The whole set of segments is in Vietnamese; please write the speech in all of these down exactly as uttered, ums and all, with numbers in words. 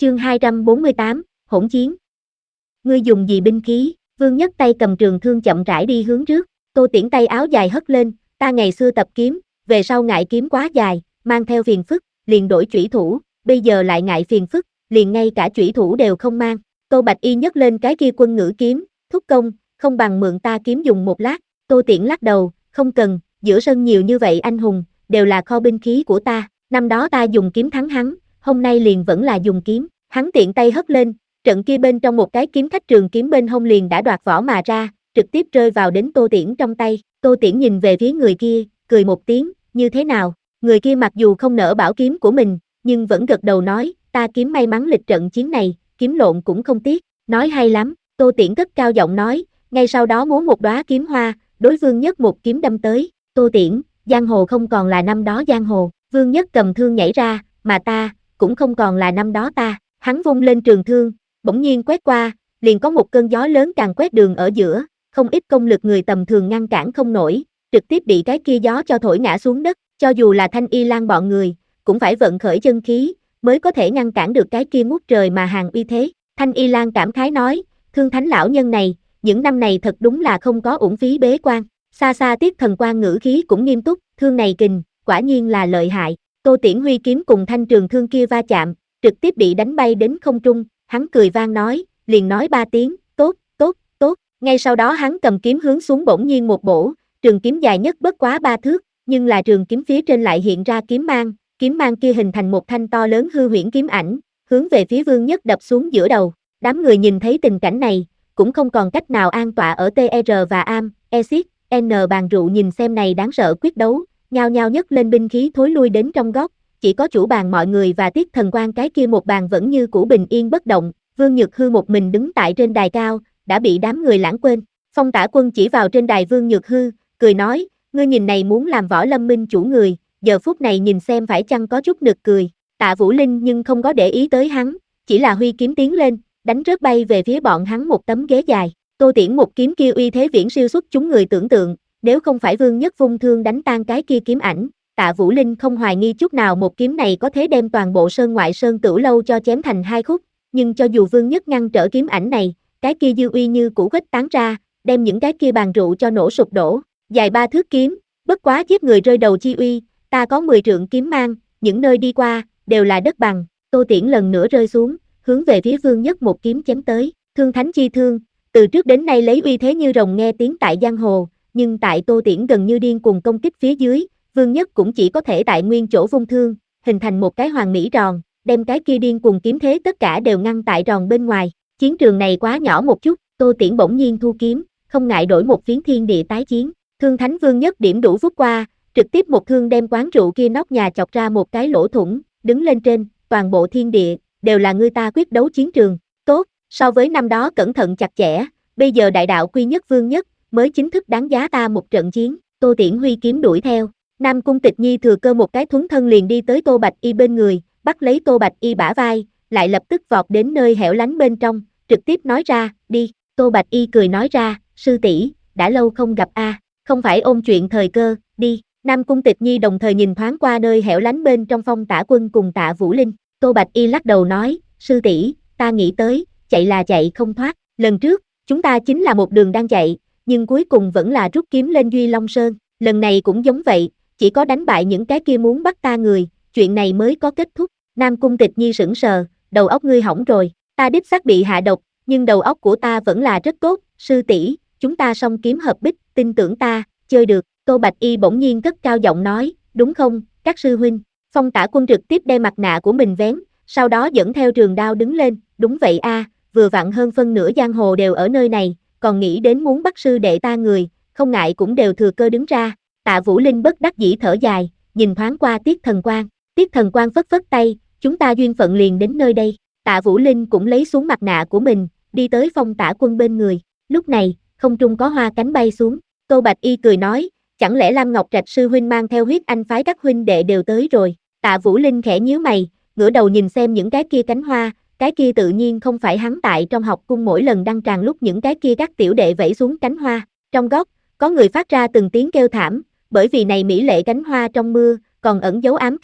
Chương hai trăm bốn mươi tám, hỗn chiến. Ngươi dùng gì binh khí? Vương Nhất tay cầm trường thương chậm rãi đi hướng trước, Tô Tiễn tay áo dài hất lên, ta ngày xưa tập kiếm, về sau ngại kiếm quá dài, mang theo phiền phức, liền đổi chủy thủ, bây giờ lại ngại phiền phức, liền ngay cả chủy thủ đều không mang. Tô Bạch Y nhấc lên cái kia quân ngữ kiếm, thúc công, không bằng mượn ta kiếm dùng một lát. Tô Tiễn lắc đầu, không cần, giữa sân nhiều như vậy anh hùng, đều là kho binh khí của ta, năm đó ta dùng kiếm thắng hắn, hôm nay liền vẫn là dùng kiếm. Hắn tiện tay hất lên, trận kia bên trong một cái kiếm khách trường kiếm bên hông liền đã đoạt vỏ mà ra, trực tiếp rơi vào đến Tô Tiễn trong tay. Tô Tiễn nhìn về phía người kia, cười một tiếng, như thế nào? Người kia mặc dù không nỡ bảo kiếm của mình, nhưng vẫn gật đầu nói, ta kiếm may mắn lịch trận chiến này, kiếm lộn cũng không tiếc. Nói hay lắm. Tô Tiễn cất cao giọng nói, ngay sau đó múa một đóa kiếm hoa, đối Vương Nhất một kiếm đâm tới. Tô Tiễn, giang hồ không còn là năm đó giang hồ. Vương Nhất cầm thương nhảy ra, mà ta, cũng không còn là năm đó ta. Hắn vung lên trường thương, bỗng nhiên quét qua, liền có một cơn gió lớn càn quét đường ở giữa, không ít công lực người tầm thường ngăn cản không nổi, trực tiếp bị cái kia gió cho thổi ngã xuống đất, cho dù là Thanh Y Lan bọn người, cũng phải vận khởi chân khí, mới có thể ngăn cản được cái kia ngút trời mà hàng uy thế. Thanh Y Lan cảm khái nói, Thương Thánh lão nhân này, những năm này thật đúng là không có uổng phí bế quan. Xa xa Tiết Thần Quan ngữ khí cũng nghiêm túc, thương này kình, quả nhiên là lợi hại. Tô Tiễn huy kiếm cùng thanh trường thương kia va chạm, trực tiếp bị đánh bay đến không trung, hắn cười vang nói, liền nói ba tiếng, tốt, tốt, tốt. Ngay sau đó hắn cầm kiếm hướng xuống bỗng nhiên một bổ, trường kiếm dài nhất bất quá ba thước, nhưng là trường kiếm phía trên lại hiện ra kiếm mang, kiếm mang kia hình thành một thanh to lớn hư huyễn kiếm ảnh, hướng về phía Vương Nhất đập xuống giữa đầu. Đám người nhìn thấy tình cảnh này, cũng không còn cách nào an tọa ở tê rờ và am, exit, N bàn rượu nhìn xem này đáng sợ quyết đấu, nhao nhao nhấc lên binh khí thối lui đến trong góc, chỉ có chủ bàn mọi người và Tiết Thần Quan cái kia một bàn vẫn như cũ bình yên bất động, Vương Nhược Hư một mình đứng tại trên đài cao, đã bị đám người lãng quên. Phong Tả Quân chỉ vào trên đài Vương Nhược Hư, cười nói, ngươi nhìn này muốn làm Võ Lâm Minh chủ người, giờ phút này nhìn xem phải chăng có chút nực cười. Tạ Vũ Linh nhưng không có để ý tới hắn, chỉ là huy kiếm tiến lên, đánh rớt bay về phía bọn hắn một tấm ghế dài. Tô Tiễn một kiếm kia uy thế viễn siêu xuất chúng người tưởng tượng, nếu không phải Vương Nhất vung thương đánh tan cái kia kiếm ảnh, Tạ Vũ Linh không hoài nghi chút nào một kiếm này có thể đem toàn bộ sơn ngoại sơn Tửu lâu cho chém thành hai khúc, nhưng cho dù Vương Nhất ngăn trở kiếm ảnh này, cái kia dư uy như củ khuếch tán ra, đem những cái kia bàn rượu cho nổ sụp đổ. Dài ba thước kiếm, bất quá giết người rơi đầu chi uy, ta có mười trượng kiếm mang, những nơi đi qua đều là đất bằng. Tô Tiễn lần nữa rơi xuống, hướng về phía Vương Nhất một kiếm chém tới. Thương thánh chi thương, từ trước đến nay lấy uy thế như rồng nghe tiếng tại giang hồ, nhưng tại Tô Tiễn gần như điên cuồng công kích phía dưới, Vương Nhất cũng chỉ có thể tại nguyên chỗ vung thương, hình thành một cái hoàng mỹ ròn, đem cái kia điên cuồng kiếm thế tất cả đều ngăn tại ròn bên ngoài. Chiến trường này quá nhỏ một chút, Tô Tiễn bỗng nhiên thu kiếm, không ngại đổi một phiến thiên địa tái chiến. Thương thánh Vương Nhất điểm đủ vút qua, trực tiếp một thương đem quán rượu kia nóc nhà chọc ra một cái lỗ thủng, đứng lên trên, toàn bộ thiên địa đều là người ta quyết đấu chiến trường. Tốt, so với năm đó cẩn thận chặt chẽ, bây giờ đại đạo quy nhất Vương Nhất mới chính thức đáng giá ta một trận chiến. Tô Tiễn huy kiếm đuổi theo. Nam Cung Tịch Nhi thừa cơ một cái thuấn thân liền đi tới Tô Bạch Y bên người, bắt lấy Tô Bạch Y bả vai, lại lập tức vọt đến nơi hẻo lánh bên trong, trực tiếp nói ra, đi. Tô Bạch Y cười nói ra, sư tỷ, đã lâu không gặp a, không phải ôn chuyện thời cơ, đi. Nam Cung Tịch Nhi đồng thời nhìn thoáng qua nơi hẻo lánh bên trong Phong Tả Quân cùng Tạ Vũ Linh. Tô Bạch Y lắc đầu nói, sư tỷ, ta nghĩ tới, chạy là chạy không thoát, lần trước, chúng ta chính là một đường đang chạy, nhưng cuối cùng vẫn là rút kiếm lên Duy Long Sơn, lần này cũng giống vậy, chỉ có đánh bại những cái kia muốn bắt ta người, chuyện này mới có kết thúc. Nam Cung Tịch Nhi sững sờ, đầu óc ngươi hỏng rồi, ta đích xác bị hạ độc, nhưng đầu óc của ta vẫn là rất tốt, sư tỷ, chúng ta song kiếm hợp bích, tin tưởng ta, chơi được. Tô Bạch Y bỗng nhiên cất cao giọng nói, đúng không, các sư huynh. Phong Tả Quân trực tiếp đem mặt nạ của mình vén, sau đó dẫn theo trường đao đứng lên, đúng vậy a, vừa vặn hơn phân nửa giang hồ đều ở nơi này, còn nghĩ đến muốn bắt sư đệ ta người, không ngại cũng đều thừa cơ đứng ra. Tạ Vũ Linh bất đắc dĩ thở dài, nhìn thoáng qua Tiết Thần Quan, Tiết Thần Quan phất phất tay, chúng ta duyên phận liền đến nơi đây. Tạ Vũ Linh cũng lấy xuống mặt nạ của mình, đi tới Phong Tả Quân bên người. Lúc này, không trung có hoa cánh bay xuống. Tô Bạch Y cười nói, chẳng lẽ Lam Ngọc Trạch sư huynh mang theo huyết anh phái các huynh đệ đều tới rồi. Tạ Vũ Linh khẽ nhíu mày, ngửa đầu nhìn xem những cái kia cánh hoa, cái kia tự nhiên không phải hắn tại trong học cung mỗi lần đăng tràng lúc những cái kia các tiểu đệ vẫy xuống cánh hoa. Trong góc, có người phát ra từng tiếng kêu thảm, bởi vì này mỹ lệ cánh hoa trong mưa, còn ẩn dấu ám khí,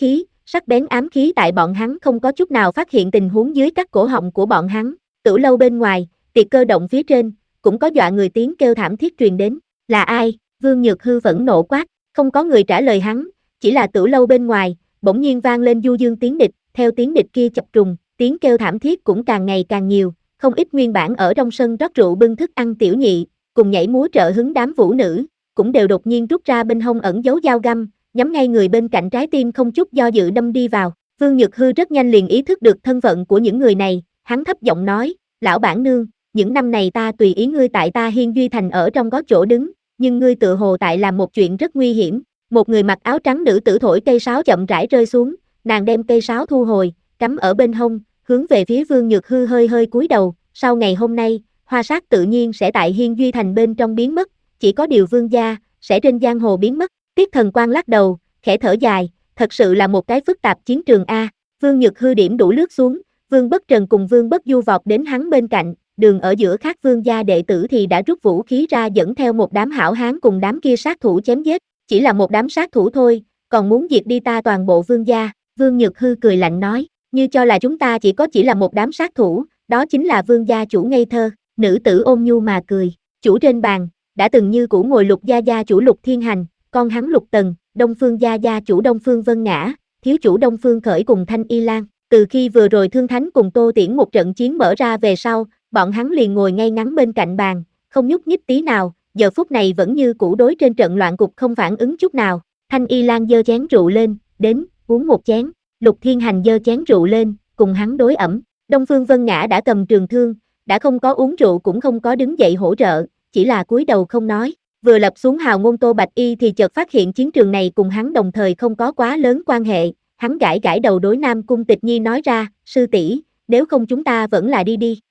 sắc bén ám khí tại bọn hắn không có chút nào phát hiện tình huống dưới các cổ họng của bọn hắn. Tửu lâu bên ngoài, tiệc cơ động phía trên, cũng có dọa người tiếng kêu thảm thiết truyền đến. Là ai? Vương Nhược Hư phẫn nộ quát, không có người trả lời hắn, chỉ là tửu lâu bên ngoài, bỗng nhiên vang lên du dương tiếng địch, theo tiếng địch kia chập trùng, tiếng kêu thảm thiết cũng càng ngày càng nhiều, không ít nguyên bản ở trong sân rót rượu bưng thức ăn tiểu nhị, cùng nhảy múa trợ hứng đám vũ nữ, cũng đều đột nhiên rút ra bên hông ẩn giấu dao găm, nhắm ngay người bên cạnh trái tim không chút do dự đâm đi vào. Vương Nhược Hư rất nhanh liền ý thức được thân phận của những người này, hắn thấp giọng nói, lão bản nương, những năm này ta tùy ý ngươi tại ta Hiên Duy Thành ở trong có chỗ đứng, nhưng ngươi tự hồ tại làm một chuyện rất nguy hiểm. Một người mặc áo trắng nữ tử thổi cây sáo chậm rãi rơi xuống, nàng đem cây sáo thu hồi, cắm ở bên hông, hướng về phía Vương Nhược Hư hơi hơi cúi đầu, sau ngày hôm nay, Hoa Sát tự nhiên sẽ tại Hiên Duy Thành bên trong biến mất, chỉ có điều Vương gia sẽ trên giang hồ biến mất. Tiết Thần Quang lắc đầu, khẽ thở dài, thật sự là một cái phức tạp chiến trường a. Vương Nhược Hư điểm đủ lướt xuống, Vương Bất Trần cùng Vương Bất Du vọt đến hắn bên cạnh, đường ở giữa khác Vương gia đệ tử thì đã rút vũ khí ra dẫn theo một đám hảo hán cùng đám kia sát thủ chém giết, chỉ là một đám sát thủ thôi, còn muốn diệt đi ta toàn bộ Vương gia. Vương Nhược Hư cười lạnh nói, như cho là chúng ta chỉ có chỉ là một đám sát thủ, đó chính là Vương gia chủ ngây thơ. Nữ tử ôn nhu mà cười, chủ trên bàn, đã từng như cũ ngồi Lục gia gia chủ Lục Thiên Hành, con hắn Lục Tần, Đông Phương gia gia chủ Đông Phương Vân Ngã, thiếu chủ Đông Phương Khởi cùng Thanh Y Lan. Từ khi vừa rồi Thương Thánh cùng Tô Tiễn một trận chiến mở ra về sau, bọn hắn liền ngồi ngay ngắn bên cạnh bàn, không nhúc nhích tí nào, giờ phút này vẫn như cũ đối trên trận loạn cục không phản ứng chút nào. Thanh Y Lan giơ chén rượu lên, đến, uống một chén. Lục Thiên Hành giơ chén rượu lên, cùng hắn đối ẩm. Đông Phương Vân Ngã đã cầm trường thương, đã không có uống rượu cũng không có đứng dậy hỗ trợ, chỉ là cúi đầu không nói. Vừa lập xuống hào ngôn Tô Bạch Y thì chợt phát hiện chiến trường này cùng hắn đồng thời không có quá lớn quan hệ, hắn gãi gãi đầu đối Nam Cung Tịch Nhi nói ra, sư tỷ, nếu không chúng ta vẫn là đi đi.